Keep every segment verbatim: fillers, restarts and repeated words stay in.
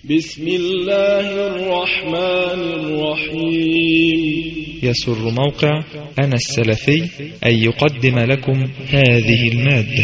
بسم الله الرحمن الرحيم. يسر موقع أنا السلفي أن يقدم لكم هذه المادة.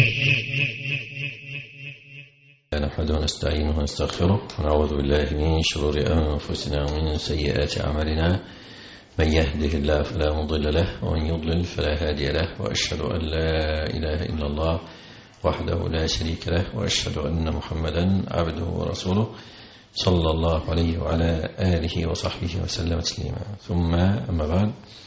نحمده ونستعينه ونستغفره ونعوذ بالله من شرور أنفسنا ومن سيئات أعمالنا، من يهده الله فلا مضل له ومن يضلل فلا هادي له، وأشهد أن لا إله إلا الله وحده لا شريك له، وأشهد أن محمدا عبده ورسوله صلى الله عليه وعلى آله وصحبه وسلم تسليما. ثم أما بعد،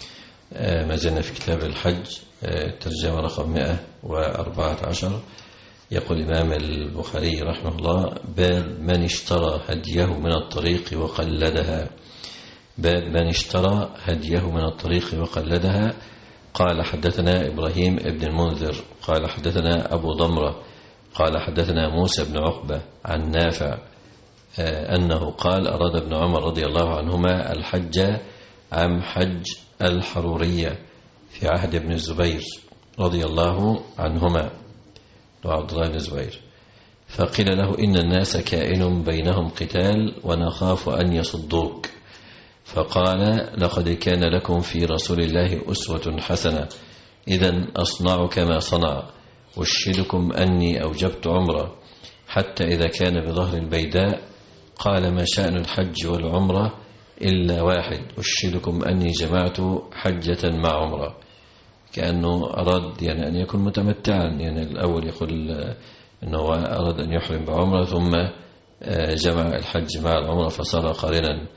ما زلنا في كتاب الحج، الترجمة رقم مئة وأربعة عشر. يقول الإمام البخاري رحمه الله: باب من اشترى هديه من الطريق وقلدها. باب من اشترى هديه من الطريق وقلدها. قال: حدثنا إبراهيم ابن المنذر قال: حدثنا أبو ضمرة قال: حدثنا موسى بن عقبة عن نافع أنه قال: أراد ابن عمر رضي الله عنهما الحج عام حج الحرورية في عهد ابن الزبير رضي الله عنهما وعبد الله بن الزبير، فقيل له: إن الناس كائن بينهم قتال ونخاف أن يصدوك. فقال: لقد كان لكم في رسول الله أسوة حسنة، إذن أصنع كما صنع. أشهدكم أني أوجبت عمرة حتى إذا كان بظهر البيداء قال: ما شأن الحج والعمرة إلا واحد، أشهدكم أني جمعت حجة مع عمرة. كأنه أراد يعني أن يكون متمتعا، يعني الأول يقول أنه أراد أن يحرم بعمرة ثم جمع الحج مع العمرة فصار قارنا.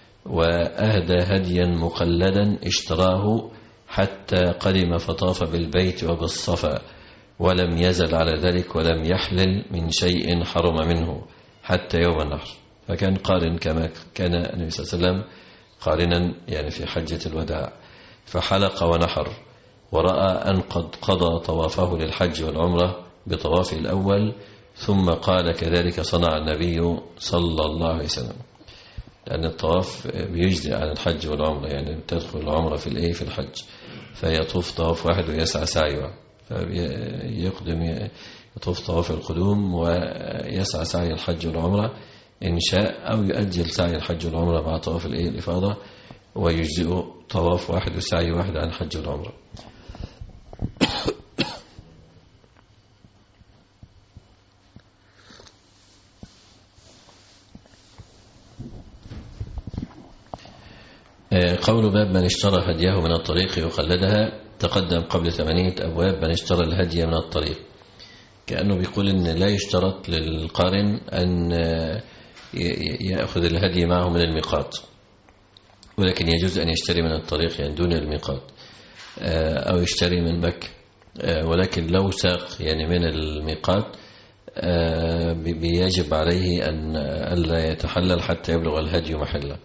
وأهدى هديا مقلدا اشتراه حتى قدم فطاف بالبيت وبالصفا، ولم يزل على ذلك ولم يحلل من شيء حرم منه حتى يوم النحر. فكان قارن كما كان النبي صلى الله عليه وسلم قارنا يعني في حجة الوداع. فحلق ونحر، ورأى أن قد قضى طوافه للحج والعمرة بطوافه الأول، ثم قال: كذلك صنع النبي صلى الله عليه وسلم. لأن الطواف بيجزي عن الحج والعمرة، يعني تدخل العمرة في الإيه في الحج، فيطوف طواف واحد ويسعى سعي واحد، فيقدم يطوف طواف القدوم ويسعى سعي الحج والعمرة إن شاء، أو يؤجل سعي الحج والعمرة مع طواف الإيه الإفاضة، ويجزئ طواف واحد وسعي واحد عن الحج والعمرة. قول باب من اشترى هديه من الطريق وقلدها تقدم قبل ثمانية أبواب. من اشترى الهدي من الطريق، كأنه بيقول إن لا يشترط للقارن أن يأخذ الهدي معه من الميقات، ولكن يجوز أن يشتري من الطريق يعني دون الميقات، أو يشتري من مكة. ولكن لو ساق يعني من الميقات بيجب عليه أن ألا يتحلل حتى يبلغ الهدي محله.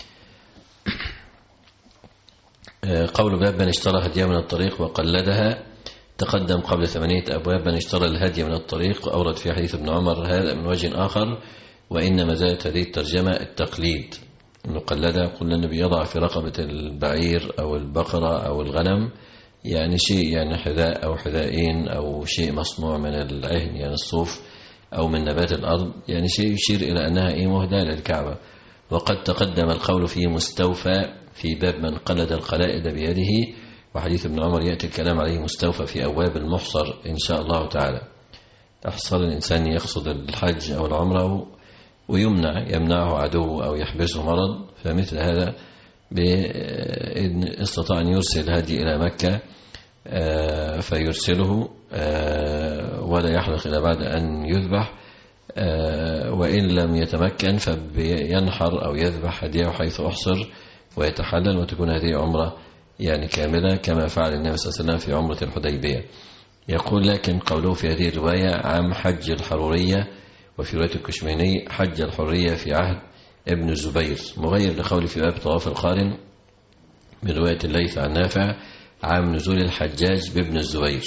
قول باب من اشترى هديه من الطريق وقلدها تقدم قبل ثمانية أبواب. من اشترى الهدي من الطريق أورد في حديث ابن عمر هذا من وجه آخر، وإنما زادت هذه الترجمة التقليد، أنه قلدها. قلنا النبي يضع في رقبة البعير أو البقرة أو الغنم يعني شيء، يعني حذاء أو حذائين أو شيء مصنوع من العهن يعني الصوف أو من نبات الأرض، يعني شيء يشير إلى أنها إيه مهداة للكعبة. وقد تقدم القول فيه مستوفى في باب من قلد القلائد بيده، وحديث ابن عمر يأتي الكلام عليه مستوفى في أبواب المحصر إن شاء الله تعالى. أحصر الإنسان يقصد الحج أو العمرة ويمنع يمنعه عدو أو يحبسه مرض، فمثل هذا بإذن استطاع أن يرسل هدي إلى مكة فيرسله ولا يحلق إلا بعد أن يذبح، وإن لم يتمكن فبينحر أو يذبح هديه حيث أحصر ويتحلل، وتكون هذه عمرة يعني كاملة كما فعل النبي صلى الله عليه وسلم في عمرة الحديبية. يقول: لكن قوله في هذه الرواية عام حج الحرورية، وفي رواية الكشميني حج الحرورية في عهد ابن الزبير، مغير لقول في باب طواف القارن من رواية الليث عن نافع عام نزول الحجاج بابن الزبير،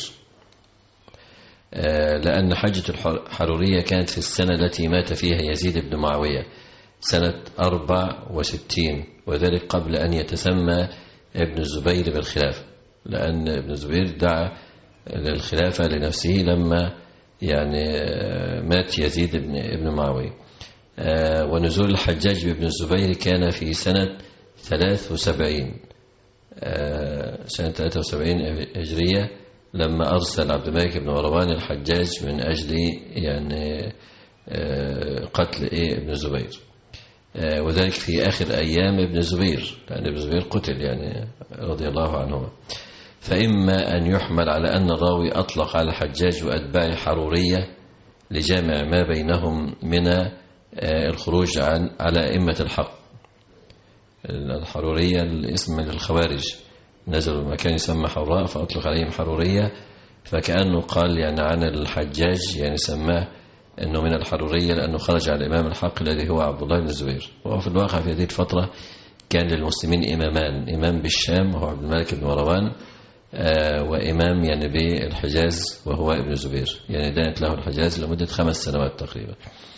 لأن حجة الحرورية كانت في السنة التي مات فيها يزيد بن معاوية سنة أربع وستين، وذلك قبل أن يتسمى ابن الزبير بالخلافة، لأن ابن الزبير دعا للخلافة لنفسه لما يعني مات يزيد بن ابن معاوية. ونزول الحجاج بن الزبير كان في سنة ثلاث وسبعين سنة ثلاثة وسبعين هجرية، لما أرسل عبد الملك بن مروان الحجاج من أجل يعني قتل ابن الزبير، وذلك في آخر أيام ابن الزبير، لأن ابن الزبير قتل يعني رضي الله عنهما. فإما أن يحمل على أن الراوي أطلق على الحجاج وأتباع حرورية لجامع ما بينهم من الخروج عن على أئمة الحق. الحرورية الاسم للخوارج، نزلوا المكان يسمى حراء فأطلق عليهم حرورية، فكأنه قال يعني عن الحجاج يعني سماه أنه من الحرورية لأنه خرج على الإمام الحق الذي هو عبد الله بن الزبير. وفي الواقع في هذه الفترة كان للمسلمين إمامان، إمام بالشام وهو عبد الملك بن مروان، وإمام يعني بالحجاز وهو ابن الزبير، يعني دانت له الحجاز لمدة خمس سنوات تقريبا.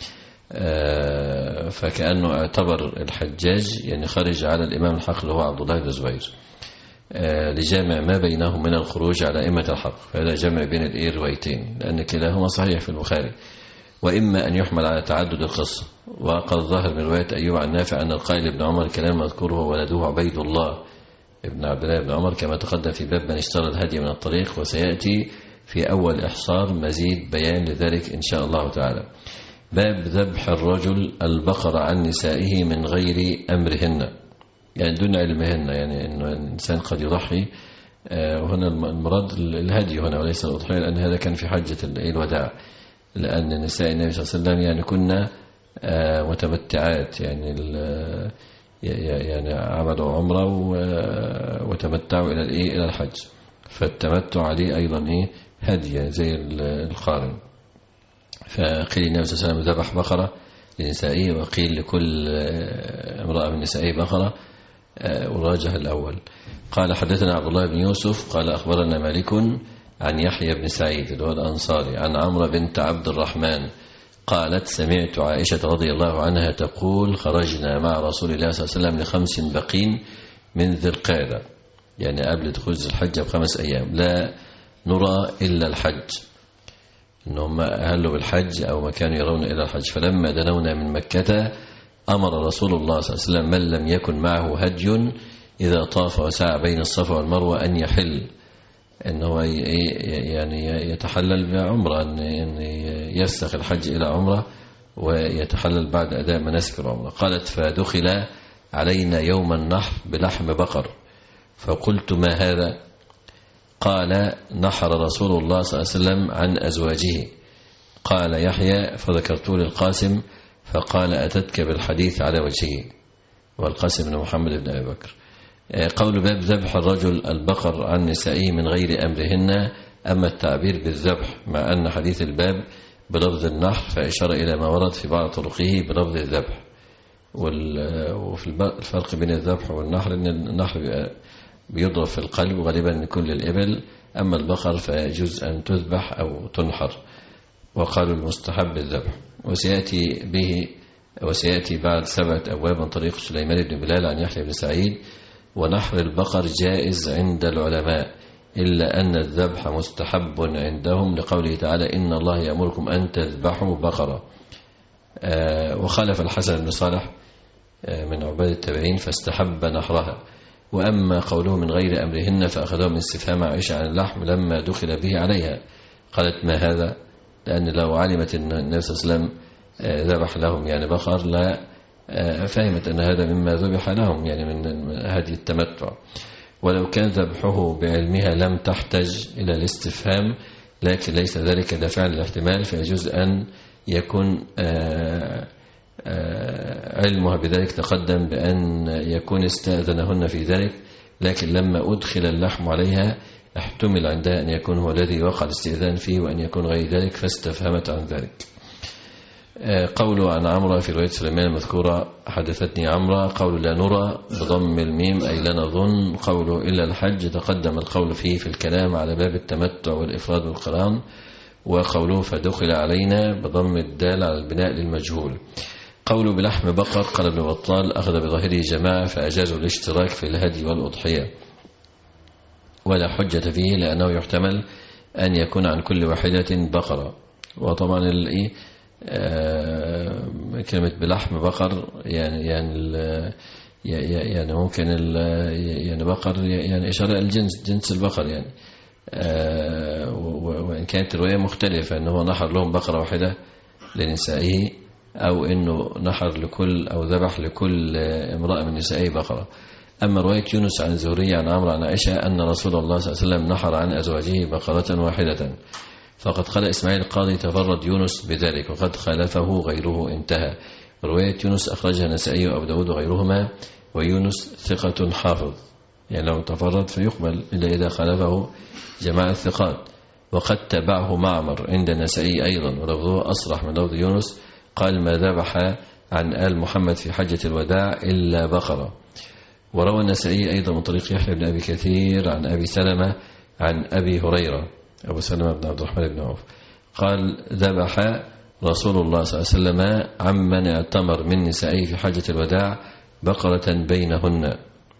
فكأنه اعتبر الحجاج يعني خرج على الإمام الحق اللي هو عبد الله بن الزبير لجامع ما بينهم من الخروج على أئمة الحق. فهذا جمع بين الروايتين لأن كلاهما صحيح في البخاري. وإما أن يحمل على تعدد القصة، وقد ظهر من رواية أيوب عن نافع أن القائل ابن عمر كلام مذكور هو ولده عبيد الله ابن عبد الله بن عمر، كما تقدم في باب من اشترى الهدي من الطريق، وسيأتي في أول إحصار مزيد بيان لذلك إن شاء الله تعالى. باب ذبح الرجل البقر عن نسائه من غير أمرهن، يعني دون علمهن، يعني أنه الإنسان قد يضحي، وهنا المراد الهدي هنا وليس الأضحية، لأن هذا كان في حجة الوداع، لأن نساء النبي صلى الله عليه وسلم يعني كنا متمتعات، يعني يعني عملوا عمرة وتمتعوا إلى الإيه إلى الحج، فالتمتع عليه أيضا إيه هدي زي القارن. فقيل النبي صلى الله عليه وسلم ذبح بقرة لنسائه، وقيل لكل امرأة من نسائه بقرة، وراجح الأول. قال حدثنا عبد الله بن يوسف قال أخبرنا مالك عن يحيى بن سعيد اللي هو الأنصاري عن عمرو بنت عبد الرحمن قالت سمعت عائشة رضي الله عنها تقول خرجنا مع رسول الله صلى الله عليه وسلم لخمس بقين من ذي القعدة، يعني قبل دخول الحج بخمس أيام، لا نرى إلا الحج، إنهم أهلوا بالحج أو ما كانوا يرون إلى الحج. فلما دنونا من مكة أمر رسول الله صلى الله عليه وسلم من لم يكن معه هدي إذا طاف وسعى بين الصفا والمروة أن يحل، أنه يعني يتحلل بعمرة، أن يفسخ الحج إلى عمرة ويتحلل بعد أداء مناسك العمرة. قالت فدخل علينا يوم النحر بلحم بقر، فقلت ما هذا؟ قال نحر رسول الله صلى الله عليه وسلم عن أزواجه. قال يحيى فذكرت للقاسم فقال أتتك بالحديث على وجهه، والقاسم بن محمد بن أبي بكر. قول باب ذبح الرجل البقر عن نسائه من غير أمرهن. أما التعبير بالذبح مع أن حديث الباب بلفظ النحر فإشار إلى ما ورد في بعض طرقه بلفظ الذبح. وفي الفرق بين الذبح والنحر أن النحر بيضرب في القلب غالبا لكل الإبل، أما البقر فيجوز أن تذبح أو تنحر، وقالوا المستحب الذبح. وسيأتي به وسيأتي بعد سبعة أبواب من طريق سليمان بن بلال عن يحيى بن سعيد. ونحر البقر جائز عند العلماء إلا أن الذبح مستحب عندهم لقوله تعالى إن الله يأمركم أن تذبحوا بقرة. وخالف الحسن بن صالح من عباد التابعين فاستحب نحرها. وأما قوله من غير أمرهن فأخذوه من استفهام عائشة عن اللحم لما دخل به عليها، قالت ما هذا؟ لأن لو علمت أن النبي صلى الله عليه وسلم ذبح لهم يعني بقر لا فهمت أن هذا مما ذبح لهم يعني من هذه التمتع. ولو كان ذبحه بعلمها لم تحتج إلى الاستفهام، لكن ليس ذلك دافعا للاحتمال، فيجوز أن يكون علمها بذلك تقدم بأن يكون استأذنهن في ذلك، لكن لما أدخل اللحم عليها احتمل عندها أن يكون هو الذي وقع الاستئذان فيه وأن يكون غير ذلك فاستفهمت عن ذلك. قوله عن عمرة في رواية سليمان المذكورة حدثتني عمرة، قول لا نرى بضم الميم أي لا نظن. قوله إلا الحج تقدم القول فيه في الكلام على باب التمتع والإفراد والقران. وقوله فدخل علينا بضم الدال على البناء للمجهول. قوله بلحم بقر قال ابن بطال أخذ بظاهره جماعة فأجازوا الاشتراك في الهدي والأضحية، ولا حجة فيه لأنه يحتمل أن يكون عن كل واحدة بقرة. وطبعا كلمة بلحم بقر يعني يعني يعني ممكن يعني بقر يعني إشارة الجنس جنس البقر يعني. وإن كانت الرواية مختلفة أنه نحر لهم بقرة واحدة لنسائه أو أنه نحر لكل أو ذبح لكل امرأة من نسائه بقرة. أما رواية يونس عن الزهري عن عمرو عن عائشة أن رسول الله صلى الله عليه وسلم نحر عن أزواجه بقرة واحدة، فقد قال إسماعيل القاضي تفرد يونس بذلك وقد خالفه غيره انتهى. رواية يونس أخرجها النسائي وأبو داود وغيرهما، ويونس ثقة حافظ يعني لو تفرد فيقبل إلا إذا خالفه جماعة الثقات. وقد تبعه معمر عند النسائي أيضا ولفظه أصرح من لفظ يونس، قال ما ذبح عن آل محمد في حجة الوداع إلا بقرة. وروى النسائي أيضا من طريق يحيى بن أبي كثير عن أبي سلمة عن أبي هريرة أبو سلمة بن عبد الرحمن بن عوف قال ذبح رسول الله صلى الله عليه وسلم عمن اعتمر من نسائه في حجة الوداع بقرة بينهن.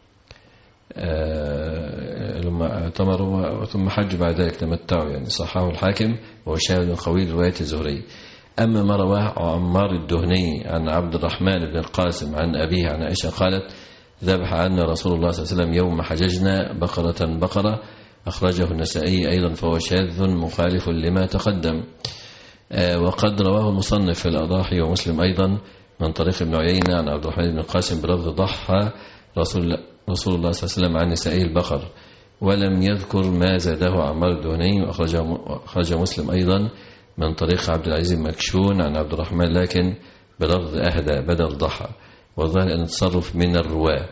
لما اعتمروا ثم حج بعد ذلك تمتعوا يعني صححه الحاكم وهو شاهد قوي رواية الزهري. أما ما رواه عمار الدهني عن عبد الرحمن بن القاسم عن أبيه عن عائشة قالت ذبح عنا رسول الله صلى الله عليه وسلم يوم حججنا بقرة بقرة، أخرجه النسائي أيضا فهو شاذ مخالف لما تقدم. وقد رواه المصنف في الأضاحي ومسلم أيضا من طريق ابن عيينة عن عبد الرحمن بن القاسم بلفظ ضحى رسول, رسول الله صلى الله عليه وسلم عن نسائه البقر، ولم يذكر ما زاده عمار الدهني. وأخرج مسلم أيضا من طريق عبد العزيز مكشون عن عبد الرحمن لكن بلفظ أهدى بدل ضحى. والظاهر أن التصرف من الرواة.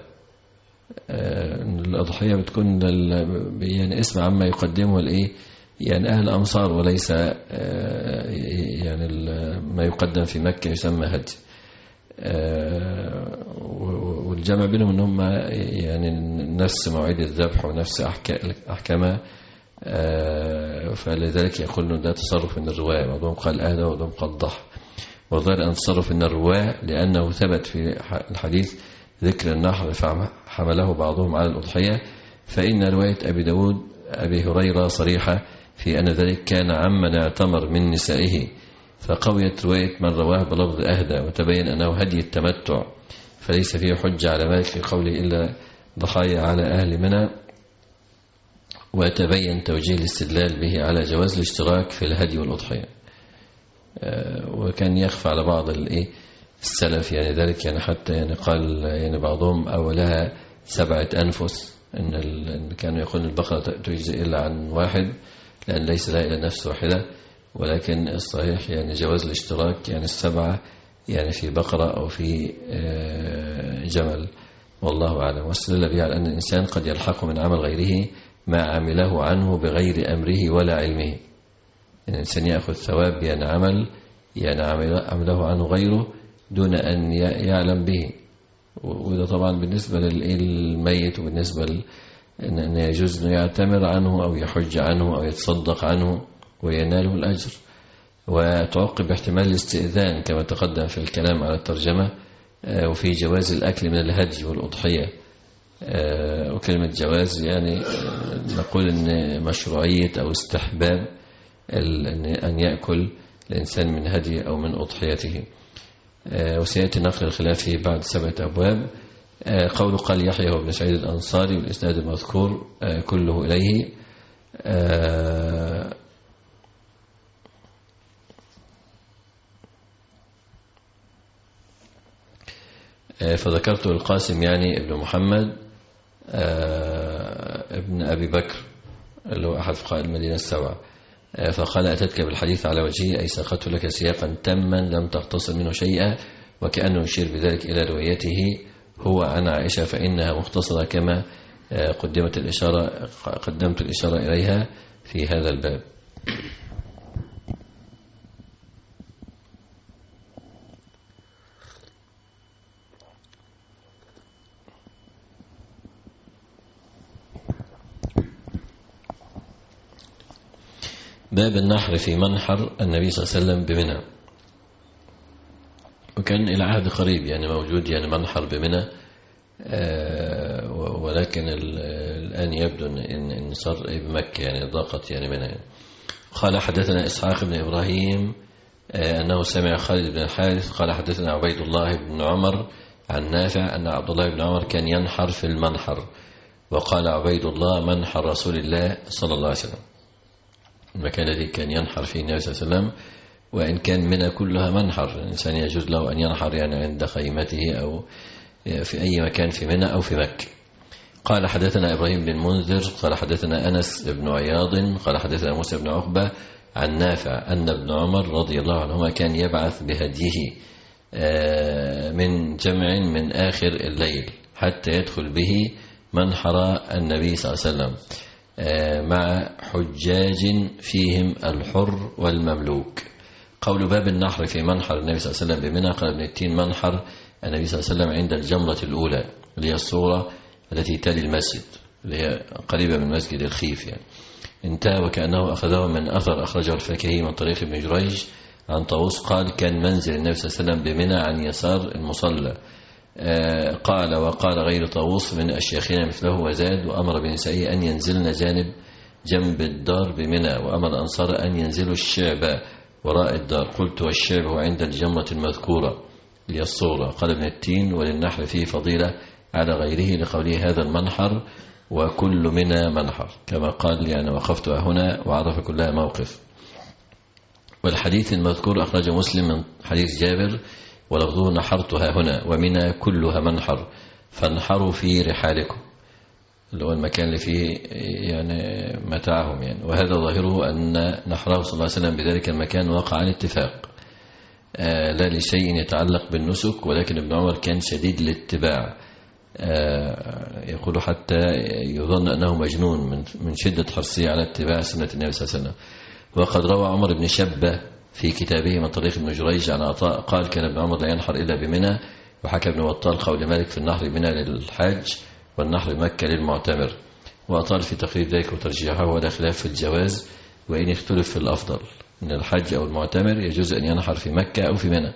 الأضحية بتكون يعني اسم عما يقدمه الإيه يعني أهل الأمصار وليس يعني ما يقدم في مكة يسمى هدي. والجمع بينهم أنهم يعني نفس مواعيد الذبح ونفس أحكامها، فلذلك يقول أنه ده تصرف من الرواية، بعضهم قال أهدى وبعضهم قال ضحى. والظاهر أن تصرف من الرواة لأنه ثبت في الحديث ذكر النحر فحمله بعضهم على الأضحية، فإن رواية أبي داود أبي هريرة صريحة في أن ذلك كان عمن اعتمر من نسائه، فقويت رواية من رواه بلفظ أهدى وتبين أنه هدي التمتع، فليس فيه حجة على ذلك في قوله إلا ضحايا على أهل منى. وتبين توجيه الاستدلال به على جواز الاشتراك في الهدي والأضحية. وكان يخفى على بعض السلف يعني ذلك يعني حتى يعني قال يعني بعضهم أولها سبعة أنفس، إن كانوا يقولون البقرة تجزي إلا عن واحد لأن ليس لها إلا نفس واحدة، ولكن الصحيح يعني جواز الاشتراك يعني السبعة يعني في بقرة أو في جمل، والله أعلم. واستدل به على أن الإنسان قد يلحق من عمل غيره ما عمله عنه بغير أمره ولا علمه. الإنسان يأخذ ثواب يعني عمل يعني عمله عنه غيره دون أن يعلم به، وده طبعا بالنسبة للميت وبالنسبة أن يجوز أن يعتمر عنه أو يحج عنه أو يتصدق عنه ويناله الأجر. وتعقب احتمال الاستئذان كما تقدم في الكلام على الترجمة، وفي جواز الأكل من الهدي والأضحية. وكلمة جواز يعني نقول أن مشروعية أو استحباب أن يأكل الإنسان من هدي أو من أضحيته. وسيأتي نقل الخلاف فيه بعد سبعة أبواب. قول قال يحيى وابن سعيد الأنصاري والإسناد المذكور كله إليه. فذكرت القاسم يعني ابن محمد ابن أبي بكر اللي هو أحد فقهاء المدينة السبعة، فقال أتتك بالحديث على وجهه أي ساقت لك سياقا تما لم تختصر منه شيئا، وكأنه يشير بذلك إلى روايته هو عن عائشة فإنها مختصرة كما قدمت الإشارة قدمت الإشارة إليها في هذا الباب. باب النحر في منحر النبي صلى الله عليه وسلم بمنى. وكان إلى عهد قريب يعني موجود يعني منحر بمنى، ولكن الآن يبدو أن صار بمكة يعني ضاقت يعني منى. قال حدثنا إسحاق بن إبراهيم أنه سمع خالد بن الحارث قال حدثنا عبيد الله بن عمر عن نافع أن عبد الله بن عمر كان ينحر في المنحر، وقال عبيد الله منحر رسول الله صلى الله عليه وسلم، المكان الذي كان ينحر فيه النبي صلى الله عليه وسلم. وإن كان منى كلها منحر، الإنسان يجوز له أن ينحر يعني عند خيمته أو في أي مكان في منى أو في مكة. قال حدثنا إبراهيم بن منذر قال حدثنا أنس بن عياض قال حدثنا موسى بن عقبة عن نافع أن ابن عمر رضي الله عنهما كان يبعث بهديه من جمع من آخر الليل حتى يدخل به منحر النبي صلى الله عليه وسلم مع حجاج فيهم الحر والمملوك. قول باب النحر في منحر النبي صلى الله عليه وسلم بمنى. قال ابن التين منحر النبي صلى الله عليه وسلم عند الجمرة الأولى اللي هي الصورة التي تلي المسجد اللي هي قريبة من مسجد الخيف يعني. انتهى وكأنه أخذه من أثر أخرجه الفاكهي من طريق ابن جريج عن طاووس قال كان منزل النبي صلى الله عليه وسلم بمنى عن يسار المصلى. آه قال وقال غير طاووس من أشياخنا مثله وزاد وأمر بنسائه أن ينزلن جانب جنب الدار بمنى، وأمر الأنصار أن ينزلوا الشعب وراء الدار. قلت والشعب هو عند الجمرة المذكورة هي الصورة. قال ابن التين وللنحر فيه فضيلة على غيره لقوله هذا المنحر وكل منى منحر، كما قال يعني وقفت هنا وعرف كلها موقف. والحديث المذكور أخرج مسلم من حديث جابر ولفظه نحرتها هنا ومنى كلها منحر فانحروا في رحالكم، اللي هو المكان اللي فيه يعني متاعهم يعني. وهذا ظاهره أن نحره صلى الله عليه وسلم بذلك المكان وقع عن اتفاق آه لا لشيء يتعلق بالنسك، ولكن ابن عمر كان شديد الاتباع آه يقول حتى يظن أنه مجنون من من شدة حرصه على اتباع سنة النبي صلى الله عليه وسلم. وقد روى عمر بن شبة في كتابه من طريق ابن جريج عن عطاء قال كان ابن عمر لا ينحر إلا بمنى. وحكى ابن بطال قول مالك في النحر منى للحاج والنحر مكة للمعتمر، وأطال في تقريب ذلك وترجيحه ولا خلاف في الجواز وإن يختلف في الأفضل من الحج أو المعتمر يجوز أن ينحر في مكة أو في منى.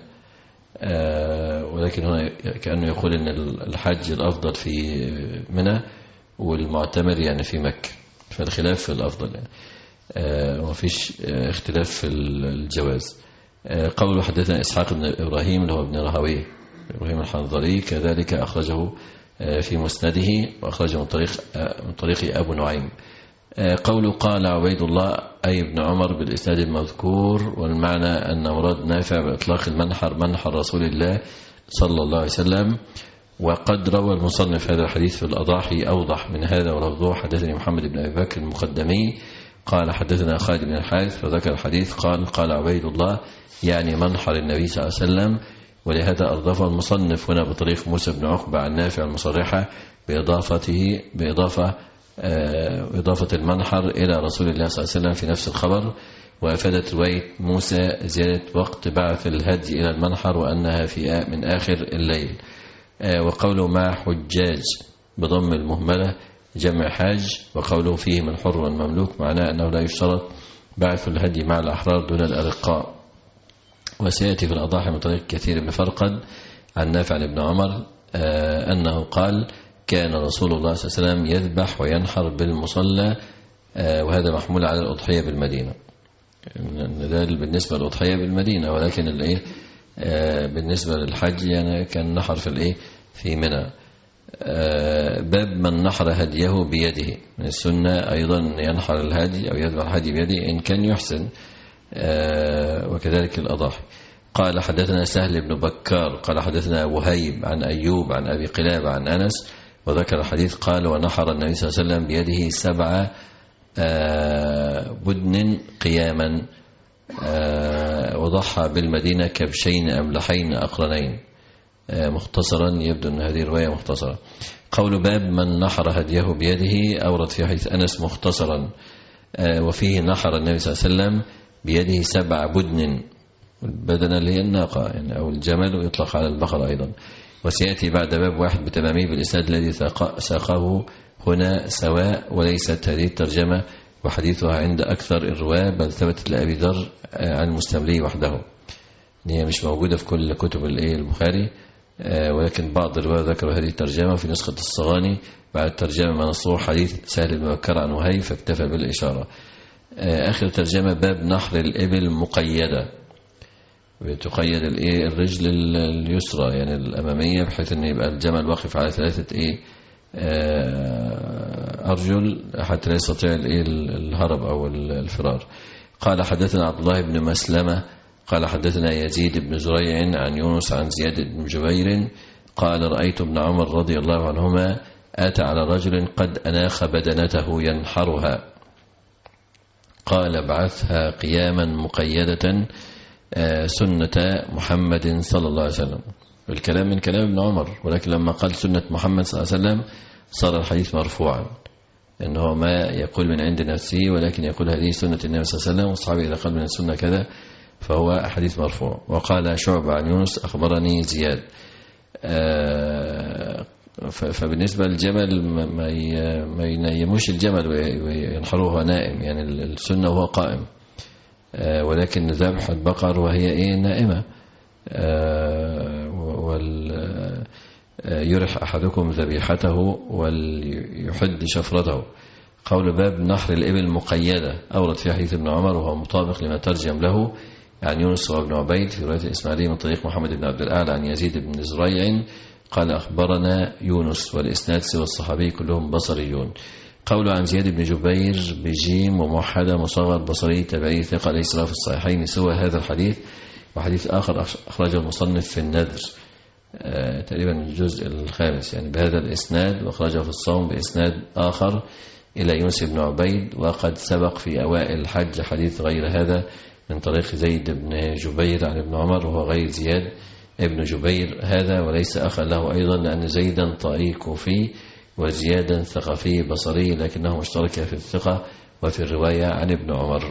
آه ولكن هنا كأنه يقول أن الحج الأفضل في منى والمعتمر يعني في مكة، فالخلاف في الأفضل يعني. آه ومفيش آه اختلاف في الجواز. آه قوله حدثنا إسحاق بن إبراهيم اللي هو ابن راهويه إبراهيم الحنظلي كذلك أخرجه آه في مسنده وأخرجه من طريق آه من طريق أبو نعيم. آه قوله قال عبيد الله أي ابن عمر بالإسناد المذكور، والمعنى أن مراد نافع بإطلاق المنحر منحر رسول الله صلى الله عليه وسلم. وقد روى المصنف هذا الحديث في الأضاحي أوضح من هذا ولفظه حدثني محمد بن أبي بكر المقدمي قال حدثنا خالد بن الحارث فذكر الحديث قال قال عبيد الله يعني منحر النبي صلى الله عليه وسلم. ولهذا أضافه المصنف هنا بطريق موسى بن عقبة عن نافع المصرحة بإضافته بإضافة آه إضافة المنحر إلى رسول الله صلى الله عليه وسلم في نفس الخبر. وأفادت رواية موسى زيادة وقت بعث الهدي إلى المنحر وأنها في من آخر الليل. آه وقوله مع حجاج بضم المهملة جمع حاج، وقوله فيه من حر والمملوك معناه أنه لا يشترط بعث الهدي مع الأحرار دون الأرقاء. وسيأتي في الأضاحي من طريق كثير بن فرقد عن نافع بن عمر آه أنه قال كان رسول الله صلى الله عليه وسلم يذبح وينحر بالمصلى آه وهذا محمول على الأضحية بالمدينة. ده بالنسبة للأضحية بالمدينة، ولكن الإيه آه بالنسبة للحج يعني كان نحر في الإيه في منى. آه باب من نحر هديه بيده، من السنة أيضا ينحر الهدي أو يذبح الهدي بيده إن كان يحسن آه وكذلك الأضاحي. قال حدثنا سهل بن بكار قال حدثنا وهيب عن أيوب عن أبي قلابة عن أنس وذكر الحديث قال ونحر النبي صلى الله عليه وسلم بيده سبع آه بدن قياما آه وضحى بالمدينة كبشين أملحين أقرنين. آه مختصرا يبدو أن هذه الرواية مختصرة. قول باب من نحر هديه بيده أورد في حديث أنس مختصرا آه وفيه نحر النبي صلى الله عليه وسلم بيده سبع بدن، البدنة اللي هي الناقة يعني أو الجمل، ويطلق على البقرة أيضا. وسيأتي بعد باب واحد بتمامه بالإسناد الذي ساقه هنا سواء، وليست هذه الترجمة وحديثها عند أكثر الرواة بل ثبتت لأبي ذر عن المستملي وحده، هي مش موجودة في كل كتب البخاري ولكن بعض الرواة ذكروا هذه الترجمة في نسخة الصغاني بعد الترجمة منصور حديث سهل بن بكر عن وهيب فاكتفى بالإشارة. آخر ترجمة باب نحر الإبل مقيدة. بتقيد الايه الرجل اليسرى يعني الأمامية، بحيث أن يبقى الجمل واقف على ثلاثة ايه أرجل حتى لا يستطيع الايه الهرب أو الفرار. قال حدثنا عبد الله بن مسلمة قال حدثنا يزيد بن زريع عن يونس عن زياد بن جبير قال رأيت ابن عمر رضي الله عنهما أتى على رجل قد أناخ بدنته ينحرها، قال ابعثها قياما مقيدة سنة محمد صلى الله عليه وسلم. الكلام من كلام ابن عمر، ولكن لما قال سنة محمد صلى الله عليه وسلم صار الحديث مرفوعا، إنه ما يقول من عند نفسه ولكن يقول هذه سنة النبي صلى الله عليه وسلم، والصحابي إذا قال من السنة كذا فهو حديث مرفوع. وقال شعبة عن يونس أخبرني زياد. فبالنسبة للجمل ما ينيموش الجمل وينحروه نائم، يعني السنة وهو قائم، ولكن ذبح البقر وهي ايه نائمة. يرح أحدكم ذبيحته وليحد شفرته. قول باب نحر الإبل مقيدة أورد في حديث ابن عمر وهو مطابق لما ترجم له عن يونس وابن عبيد في رواية الإسماعيلي من طريق محمد بن عبد الأعلى عن يزيد بن زريع قال أخبرنا يونس، والإسناد سوى الصحابي كلهم بصريون. قول عن زياد بن جبير بجيم وموحدة مصغر بصري تبعي ثقة ليس له في الصحيحين سوى هذا الحديث، وحديث آخر أخرجه المصنف في النذر آه تقريبا الجزء الخامس يعني بهذا الإسناد، وأخرجه في الصوم بإسناد آخر إلى يونس بن عبيد. وقد سبق في أوائل الحج حديث غير هذا من طريق زيد بن جبير عن ابن عمر وهو غير زياد ابن جبير هذا، وليس أخا له أيضا لأن زيدا طريق كوفي وزيادا ثقفي بصري، لكنه مشترك في الثقة وفي الرواية عن ابن عمر.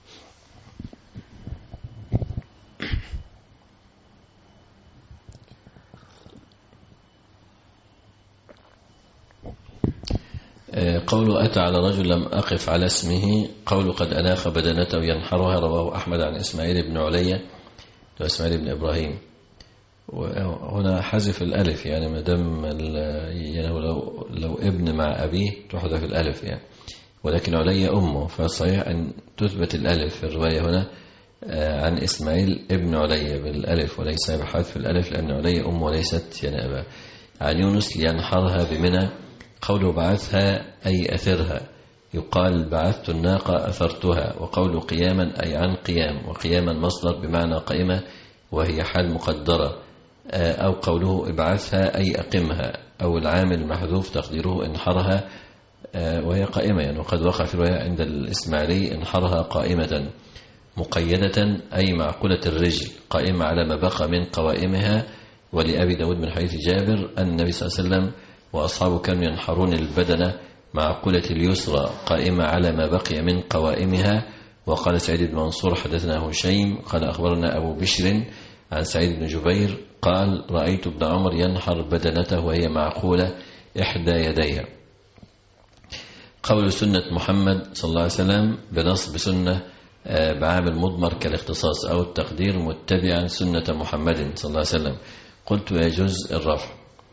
قول أتى على رجل لم أقف على اسمه، قول قد أناخ بدنته ينحرها رواه أحمد عن إسماعيل بن عليا وإسماعيل بن إبراهيم. وهنا حذف الألف يعني ما دام يعني لو, لو ابن مع أبيه تحذف الألف يعني، ولكن علي أمه، فصحيح أن تثبت الألف في الرواية هنا عن إسماعيل ابن علي بالألف وليس بحذف الألف، لأن علي أمه وليست يعني أبا. عن يونس لينحرها بمنى. قوله بعثها أي أثرها، يقال بعثت الناقة أثرتها. وقول قياما أي عن قيام، وقياما مصدر بمعنى قائمة وهي حال مقدرة، أو قوله ابعثها أي أقمها، أو العامل المحذوف تقديره انحرها وهي قائمة يعني. وقد وقع في الرواية عند الإسماعيلي انحرها قائمة مقيدة أي معقولة الرجل قائمة على ما بقى من قوائمها. ولأبي داود من حديث جابر أن النبي صلى الله عليه وسلم وأصحابه كانوا ينحرون البدنة معقولة اليسرى قائمة على ما بقي من قوائمها. وقال سعيد بن منصور حدثنا هشيم قال أخبرنا أبو بشر عن سعيد بن جبير قال رأيت ابن عمر ينحر بدنته وهي معقولة إحدى يديها. قول سنة محمد صلى الله عليه وسلم بنصب سنة بعامل مضمر كالاختصاص، أو التقدير متبعا سنة محمد صلى الله عليه وسلم. قلت يجوز الرفع.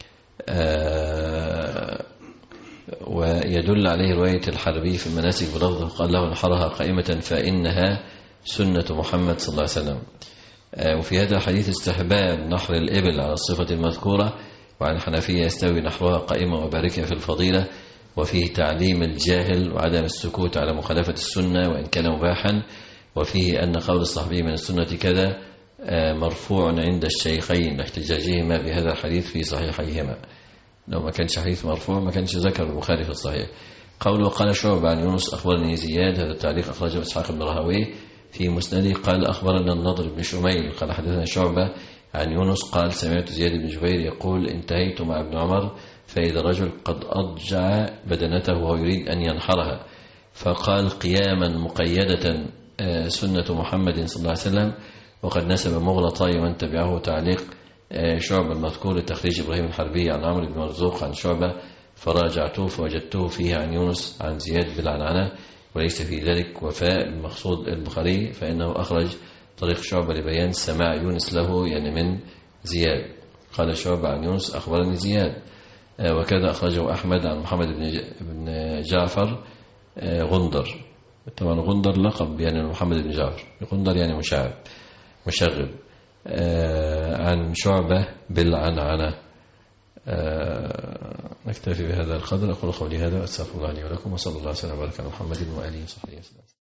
ويدل عليه رواية الحربي في المناسك بلفظه قال له انحرها قائمة فإنها سنة محمد صلى الله عليه وسلم. وفي هذا الحديث استحباب نحر الإبل على الصفة المذكورة، وعن الحنفية يستوي نحرها قائمة وباركة في الفضيلة. وفيه تعليم الجاهل وعدم السكوت على مخالفة السنة وإن كان مباحا. وفيه أن قول الصحابي من السنة كذا مرفوع عند الشيخين لاحتجاجهما بهذا الحديث في صحيحيهما. لو ما كانش حديث مرفوع ما كانش ذكر البخاري في الصحيح. قوله قال شعبة عن يونس أخبرني زياد، هذا التعليق أخرجه إسحاق بن راهويه في مسنده. قال أخبرنا النضر بن شميل قال حدثنا شعبة عن يونس قال سمعت زياد بن جبير يقول انتهيت مع ابن عمر فإذا رجل قد أضجع بدنته وهو يريد أن ينحرها، فقال قياما مقيدة سنة محمد صلى الله عليه وسلم. وقد نسب مغلطاي ومن تبعه تعليق شعبة المذكور لتخريج إبراهيم الحربي عن عمرو بن مرزوق عن شعبة، فراجعته فوجدته فيه عن يونس عن زياد بالعنعنة وليس في ذلك وفاء المقصود البخاري، فإنه أخرج طريق شعبة لبيان سماع يونس له يعني من زياد. قال شعبة عن يونس أخبرني زياد. وكذا أخرجه أحمد عن محمد بن جعفر غندر. طبعا غندر لقب يعني محمد بن جعفر، غندر يعني مشعب مشغب. عن شعبة بالعنعنة. نكتفي بهذا القدر. أقول قولي هذا وأستغفر الله لي ولكم، وصلى الله وسلم وبارك على محمد وآله وصحبه وسلم.